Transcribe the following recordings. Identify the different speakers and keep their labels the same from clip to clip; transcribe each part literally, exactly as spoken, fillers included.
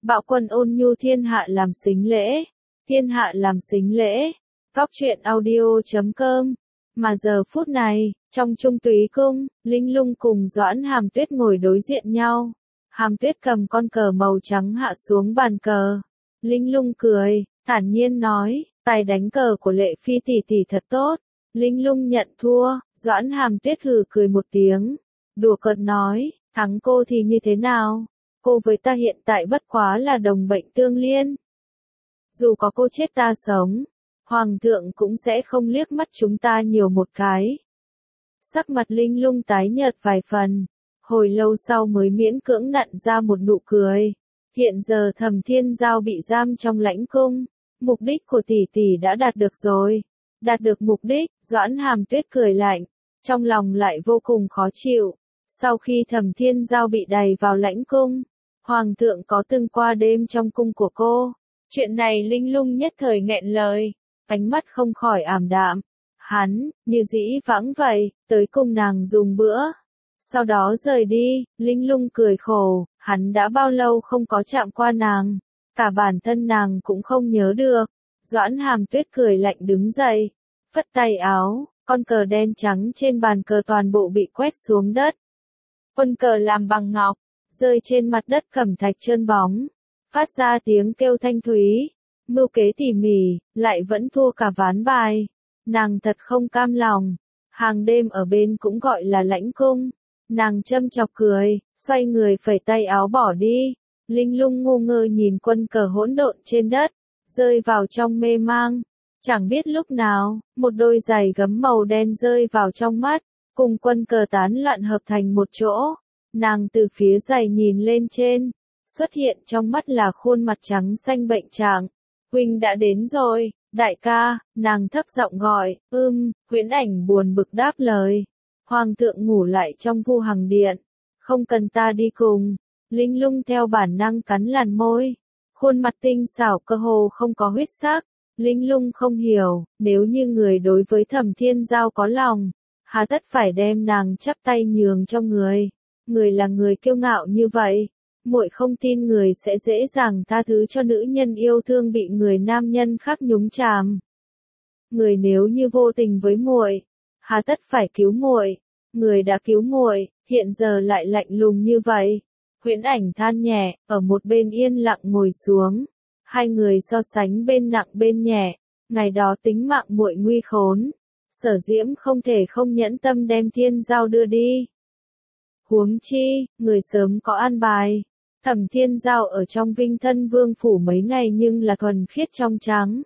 Speaker 1: Bạo Quân ôn nhu thiên hạ làm sính lễ, thiên hạ làm sính lễ. Góc truyện audio chấm com. Mà giờ phút này, trong Trung Túy cung, Linh Lung cùng Doãn Hàm Tuyết ngồi đối diện nhau. Hàm Tuyết cầm con cờ màu trắng hạ xuống bàn cờ. Linh Lung cười, thản nhiên nói, tài đánh cờ của Lệ Phi tỷ tỷ thật tốt. Linh Lung nhận thua, Doãn Hàm Tuyết hừ cười một tiếng. Đùa cợt nói, thắng cô thì như thế nào? Cô với ta hiện tại bất quá là đồng bệnh tương liên. Dù có cô chết ta sống, Hoàng thượng cũng sẽ không liếc mắt chúng ta nhiều một cái. Sắc mặt Linh Lung tái nhợt vài phần, hồi lâu sau mới miễn cưỡng nặn ra một nụ cười. Hiện giờ Thẩm Thiên Giao bị giam trong lãnh cung, mục đích của tỷ tỷ đã đạt được rồi. Đạt được mục đích, Doãn Hàm Tuyết cười lạnh, trong lòng lại vô cùng khó chịu. Sau khi Thẩm Thiên Giao bị đày vào lãnh cung, Hoàng thượng có từng qua đêm trong cung của cô. Chuyện này Linh Lung nhất thời nghẹn lời, ánh mắt không khỏi ảm đạm. Hắn, như dĩ vãng vậy, tới cùng nàng dùng bữa. Sau đó rời đi, Linh Lung cười khổ, hắn đã bao lâu không có chạm qua nàng. Cả bản thân nàng cũng không nhớ được. Doãn Hàm Tuyết cười lạnh đứng dậy, phất tay áo, con cờ đen trắng trên bàn cờ toàn bộ bị quét xuống đất. Quân cờ làm bằng ngọc, rơi trên mặt đất cẩm thạch trơn bóng, phát ra tiếng kêu thanh thúy. Mưu kế tỉ mỉ, lại vẫn thua cả ván bài. Nàng thật không cam lòng. Hàng đêm ở bên cũng gọi là lãnh cung. Nàng châm chọc cười, xoay người phẩy tay áo bỏ đi. Linh Lung ngu ngơ nhìn quân cờ hỗn độn trên đất, rơi vào trong mê mang. Chẳng biết lúc nào, một đôi giày gấm màu đen rơi vào trong mắt, cùng quân cờ tán loạn hợp thành một chỗ. Nàng từ phía giày nhìn lên trên, xuất hiện trong mắt là khuôn mặt trắng xanh bệnh trạng. Huynh đã đến rồi, đại ca, nàng thấp giọng gọi, ưm, Huyễn Ảnh buồn bực đáp lời. Hoàng thượng ngủ lại trong Vu Hằng Điện, không cần ta đi cùng. Linh Lung theo bản năng cắn làn môi, khuôn mặt tinh xảo cơ hồ không có huyết sắc. Linh Lung không hiểu, nếu như người đối với Thẩm Thiên Giao có lòng, hà tất phải đem nàng chắp tay nhường cho người. Người là người kiêu ngạo như vậy, muội không tin người sẽ dễ dàng tha thứ cho nữ nhân yêu thương bị người nam nhân khác nhúng chàm. Người nếu như vô tình với muội, hà tất phải cứu muội. Người đã cứu muội, hiện giờ lại lạnh lùng như vậy. Huyễn Ảnh than nhẹ, ở một bên yên lặng ngồi xuống. Hai người so sánh bên nặng bên nhẹ. Ngày đó tính mạng muội nguy khốn, Sở Diễm không thể không nhẫn tâm đem Thiên Giao đưa đi. Huống chi, người sớm có an bài. Thẩm Thiên Giao ở trong Vinh Thân Vương phủ mấy ngày nhưng là thuần khiết trong trắng.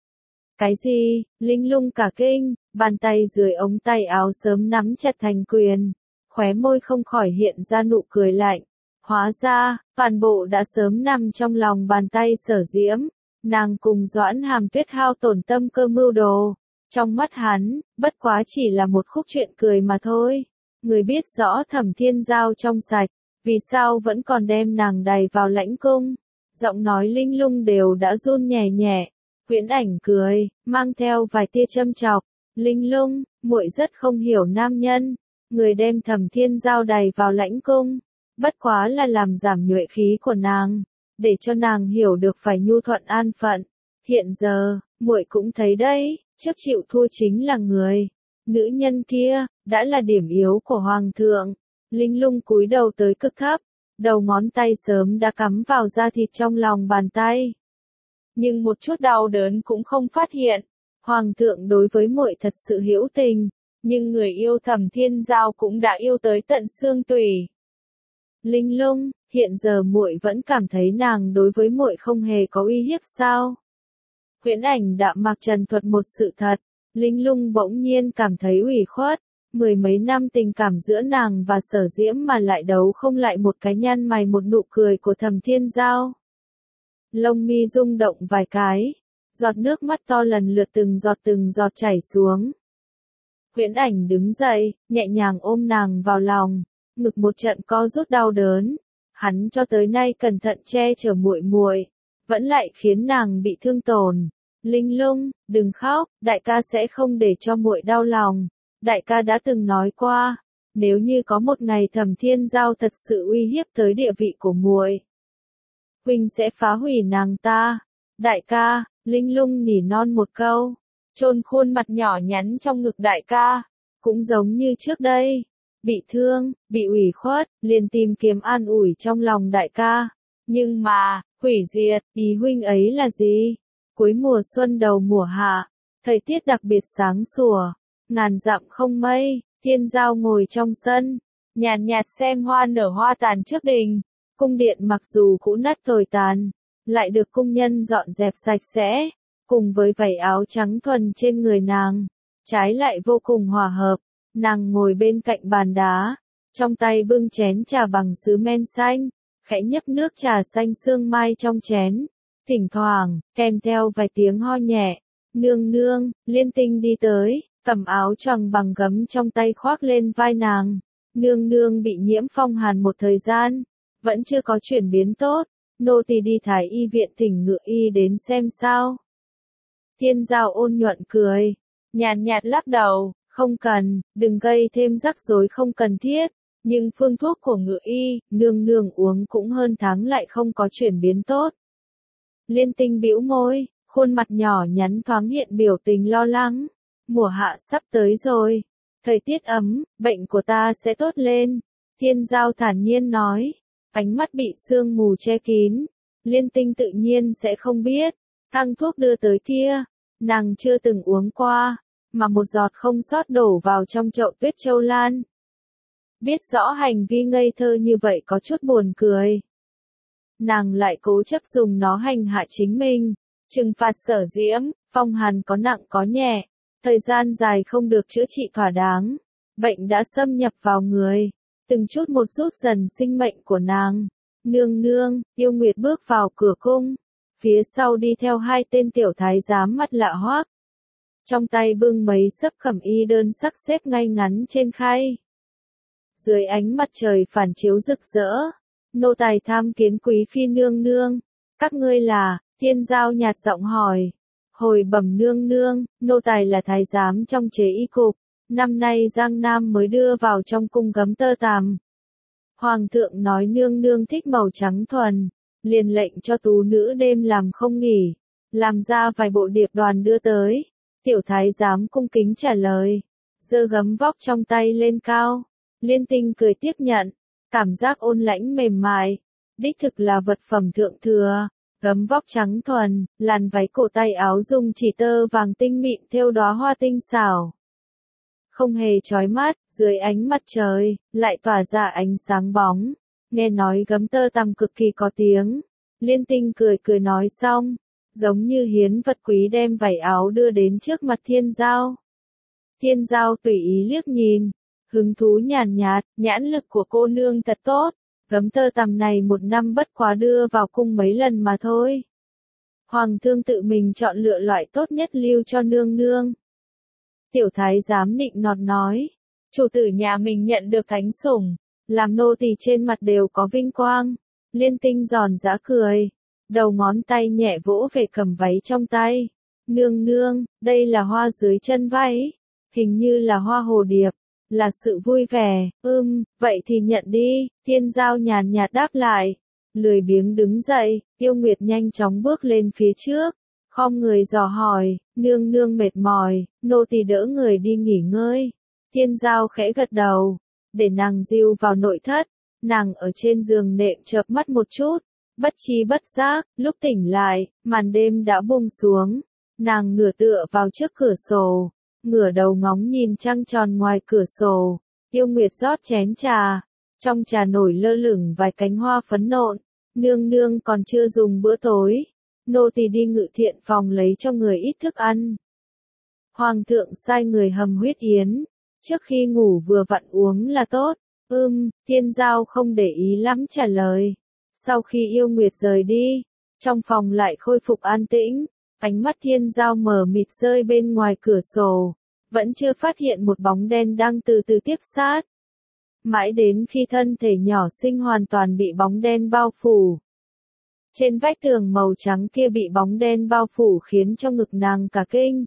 Speaker 1: Cái gì? Linh Lung cả kinh, bàn tay dưới ống tay áo sớm nắm chặt thành quyền, khóe môi không khỏi hiện ra nụ cười lạnh. Hóa ra, toàn bộ đã sớm nằm trong lòng bàn tay Sở Diễm. Nàng cùng Doãn Hàm Tuyết hao tổn tâm cơ mưu đồ. Trong mắt hắn, bất quá chỉ là một khúc chuyện cười mà thôi. Người biết rõ Thẩm Thiên Giao trong sạch, vì sao vẫn còn đem nàng đày vào lãnh cung. Giọng nói Linh Lung đều đã run nhẹ nhẹ. Huyễn Ảnh cười, mang theo vài tia châm chọc. Linh Lung, muội rất không hiểu nam nhân. Người đem Thẩm Thiên Giao đày vào lãnh cung, bất quá là làm giảm nhuệ khí của nàng, để cho nàng hiểu được phải nhu thuận an phận. Hiện giờ, muội cũng thấy đấy, trước chịu thua chính là người. Nữ nhân kia, đã là điểm yếu của Hoàng thượng. Linh Lung cúi đầu tới cực thấp, đầu ngón tay sớm đã cắm vào da thịt trong lòng bàn tay. Nhưng một chút đau đớn cũng không phát hiện. Hoàng thượng đối với muội thật sự hữu tình, nhưng người yêu Thẩm Thiên Giao cũng đã yêu tới tận xương tủy. Linh Lung, hiện giờ muội vẫn cảm thấy nàng đối với muội không hề có uy hiếp sao? Huyễn Ảnh đạm mạc trần thuật một sự thật. Linh Lung bỗng nhiên cảm thấy ủy khuất. Mười mấy năm tình cảm giữa nàng và Sở Diễm mà lại đấu không lại một cái nhăn mày một nụ cười của Thẩm Thiên Giao. Lông mi rung động vài cái, giọt nước mắt to lần lượt từng giọt từng giọt chảy xuống. Huyễn Ảnh đứng dậy, nhẹ nhàng ôm nàng vào lòng, ngực một trận co rút đau đớn. Hắn cho tới nay cẩn thận che chở muội muội, vẫn lại khiến nàng bị thương tổn. Linh Lung, đừng khóc, đại ca sẽ không để cho muội đau lòng. Đại ca đã từng nói qua, nếu như có một ngày Thẩm Thiên Giao thật sự uy hiếp tới địa vị của muội, huynh sẽ phá hủy nàng ta. Đại ca, Linh Lung nỉ non một câu, chôn khuôn mặt nhỏ nhắn trong ngực đại ca, cũng giống như trước đây, bị thương, bị ủy khuất, liền tìm kiếm an ủi trong lòng đại ca. Nhưng mà, hủy diệt, ý huynh ấy là gì? Cuối mùa xuân đầu mùa hạ, thời tiết đặc biệt sáng sủa, ngàn dặm không mây, Thiên Giao ngồi trong sân, nhàn nhạt xem hoa nở hoa tàn trước đình. Cung điện mặc dù cũ nát tồi tàn, lại được cung nhân dọn dẹp sạch sẽ, cùng với vảy áo trắng thuần trên người nàng, trái lại vô cùng hòa hợp. Nàng ngồi bên cạnh bàn đá, trong tay bưng chén trà bằng sứ men xanh, khẽ nhấp nước trà xanh sương mai trong chén, thỉnh thoảng, kèm theo vài tiếng ho nhẹ. Nương nương, Liên Tinh đi tới, cầm áo choàng bằng gấm trong tay khoác lên vai nàng. Nương nương bị nhiễm phong hàn một thời gian, vẫn chưa có chuyển biến tốt, nô tỳ đi Thái y viện thỉnh ngự y đến xem sao. Thiên Giao ôn nhuận cười, nhàn nhạt lắc đầu, không cần, đừng gây thêm rắc rối không cần thiết, nhưng phương thuốc của ngự y, nương nương uống cũng hơn tháng lại không có chuyển biến tốt. Liên Tinh bĩu môi, khuôn mặt nhỏ nhắn thoáng hiện biểu tình lo lắng, mùa hạ sắp tới rồi, thời tiết ấm, bệnh của ta sẽ tốt lên. Thiên Giao thản nhiên nói, ánh mắt bị sương mù che kín, Liên Tinh tự nhiên sẽ không biết, thang thuốc đưa tới kia, nàng chưa từng uống qua, mà một giọt không sót đổ vào trong chậu Tuyết Châu Lan. Biết rõ hành vi ngây thơ như vậy có chút buồn cười. Nàng lại cố chấp dùng nó hành hạ chính mình, trừng phạt Sở Diễm, phong hàn có nặng có nhẹ, thời gian dài không được chữa trị thỏa đáng, bệnh đã xâm nhập vào người, từng chút một rút dần sinh mệnh của nàng. Nương nương, Yêu Nguyệt bước vào cửa cung, phía sau đi theo hai tên tiểu thái giám mắt lạ hoắc, trong tay bưng mấy xấp cẩm y đơn sắc xếp ngay ngắn trên khay. Dưới ánh mặt trời phản chiếu rực rỡ, nô tài tham kiến quý phi nương nương. Các ngươi là? Thiên Giao nhạt giọng hỏi. Hồi bẩm nương nương, nô tài là thái giám trong chế y cục, năm nay Giang Nam mới đưa vào trong cung gấm tơ tằm. Hoàng thượng nói nương nương thích màu trắng thuần, liền lệnh cho tú nữ đêm làm không nghỉ, làm ra vài bộ điệp đoàn đưa tới. Tiểu thái giám cung kính trả lời, giơ gấm vóc trong tay lên cao. Liên Tinh cười tiếp nhận, cảm giác ôn lãnh mềm mại, đích thực là vật phẩm thượng thừa, gấm vóc trắng thuần, làn váy cổ tay áo dùng chỉ tơ vàng tinh mịn thêu đóa hoa tinh xảo. Không hề chói mắt, dưới ánh mặt trời, lại tỏa ra ánh sáng bóng, nghe nói gấm tơ tằm cực kỳ có tiếng. Liên Tinh cười cười nói xong, giống như hiến vật quý đem vảy áo đưa đến trước mặt Thiên Giao. Thiên Giao tùy ý liếc nhìn, hứng thú nhàn nhạt, nhãn lực của cô nương thật tốt, gấm tơ tằm này một năm bất quá đưa vào cung mấy lần mà thôi. Hoàng thương tự mình chọn lựa loại tốt nhất lưu cho nương nương. Tiểu thái giám nịnh nọt nói, chủ tử nhà mình nhận được thánh sủng, làm nô tỳ trên mặt đều có vinh quang. Liên Tinh giòn giã cười, đầu ngón tay nhẹ vỗ về cầm váy trong tay. Nương nương, đây là hoa dưới chân váy, hình như là hoa hồ điệp, là sự vui vẻ. Ưm, vậy thì nhận đi. Thiên Giao nhàn nhạt đáp lại, lười biếng đứng dậy. Yêu Nguyệt nhanh chóng bước lên phía trước, khom người dò hỏi, nương nương mệt mỏi, nô tỳ đỡ người đi nghỉ ngơi. Thiên Giao khẽ gật đầu, để nàng dìu vào nội thất. Nàng ở trên giường nệm chợp mắt một chút, bất tri bất giác, lúc tỉnh lại, màn đêm đã buông xuống. Nàng nửa tựa vào trước cửa sổ, ngửa đầu ngóng nhìn trăng tròn ngoài cửa sổ. Yêu Nguyệt rót chén trà, trong trà nổi lơ lửng vài cánh hoa phấn nộn. Nương nương còn chưa dùng bữa tối, nô tỳ đi ngự thiện phòng lấy cho người ít thức ăn. Hoàng thượng sai người hầm huyết yến, trước khi ngủ vừa vặn uống là tốt. Ưm, Thiên Giao không để ý lắm trả lời. Sau khi Yêu Nguyệt rời đi, trong phòng lại khôi phục an tĩnh, ánh mắt Thiên Giao mờ mịt rơi bên ngoài cửa sổ, vẫn chưa phát hiện một bóng đen đang từ từ tiếp sát. Mãi đến khi thân thể nhỏ xinh hoàn toàn bị bóng đen bao phủ. Trên vách tường màu trắng kia bị bóng đen bao phủ khiến cho ngực nàng cả kinh.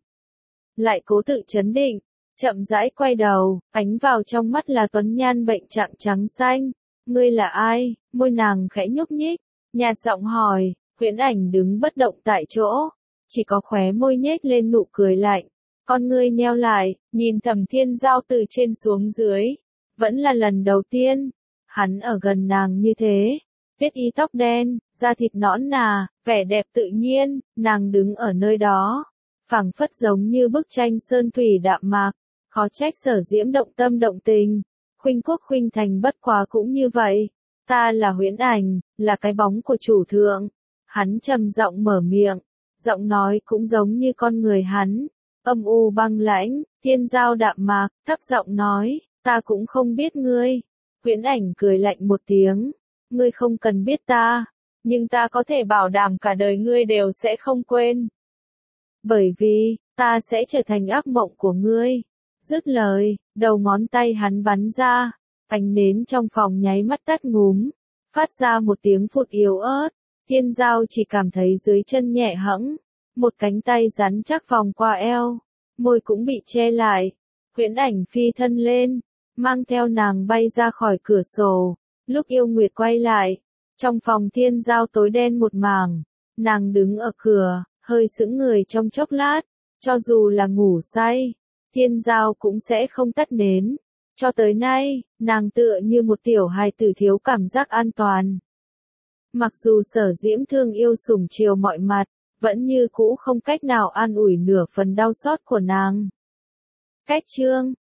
Speaker 1: Lại cố tự chấn định, chậm rãi quay đầu, ánh vào trong mắt là tuấn nhan bệnh trạng trắng xanh. Ngươi là ai? Môi nàng khẽ nhúc nhích, Nhạt giọng hỏi, Huyễn Ảnh đứng bất động tại chỗ, chỉ có khóe môi nhếch lên nụ cười lạnh, con ngươi nheo lại, nhìn Thẩm Thiên Giao từ trên xuống dưới, vẫn là lần đầu tiên, hắn ở gần nàng như thế, tuyết y tóc đen, da thịt nõn nà, vẻ đẹp tự nhiên, nàng đứng ở nơi đó, phảng phất giống như bức tranh sơn thủy đạm mạc, khó trách Sở Diễm động tâm động tình, khuynh quốc khuynh thành bất quá cũng như vậy, ta là Huyễn Ảnh, là cái bóng của chủ thượng, hắn trầm giọng mở miệng, giọng nói cũng giống như con người hắn, âm u băng lãnh, Thiên Giao đạm mạc, thấp giọng nói, ta cũng không biết ngươi, Huyễn Ảnh cười lạnh một tiếng, ngươi không cần biết ta, nhưng ta có thể bảo đảm cả đời ngươi đều sẽ không quên. Bởi vì, ta sẽ trở thành ác mộng của ngươi. Dứt lời, đầu ngón tay hắn bắn ra, ánh nến trong phòng nháy mắt tắt ngúm, phát ra một tiếng phụt yếu ớt, Thiên Giao chỉ cảm thấy dưới chân nhẹ hẫng, một cánh tay rắn chắc vòng qua eo, môi cũng bị che lại, Huyễn Ảnh phi thân lên, mang theo nàng bay ra khỏi cửa sổ, lúc yêu nguyệt quay lại, trong phòng Thiên Giao tối đen một mảng, nàng đứng ở cửa, hơi sững người trong chốc lát, cho dù là ngủ say, Thiên Giao cũng sẽ không tắt nến. Cho tới nay, nàng tựa như một tiểu hài tử thiếu cảm giác an toàn. Mặc dù Sở Diễm thương yêu sủng chiều mọi mặt, vẫn như cũ không cách nào an ủi nửa phần đau xót của nàng. Cách chương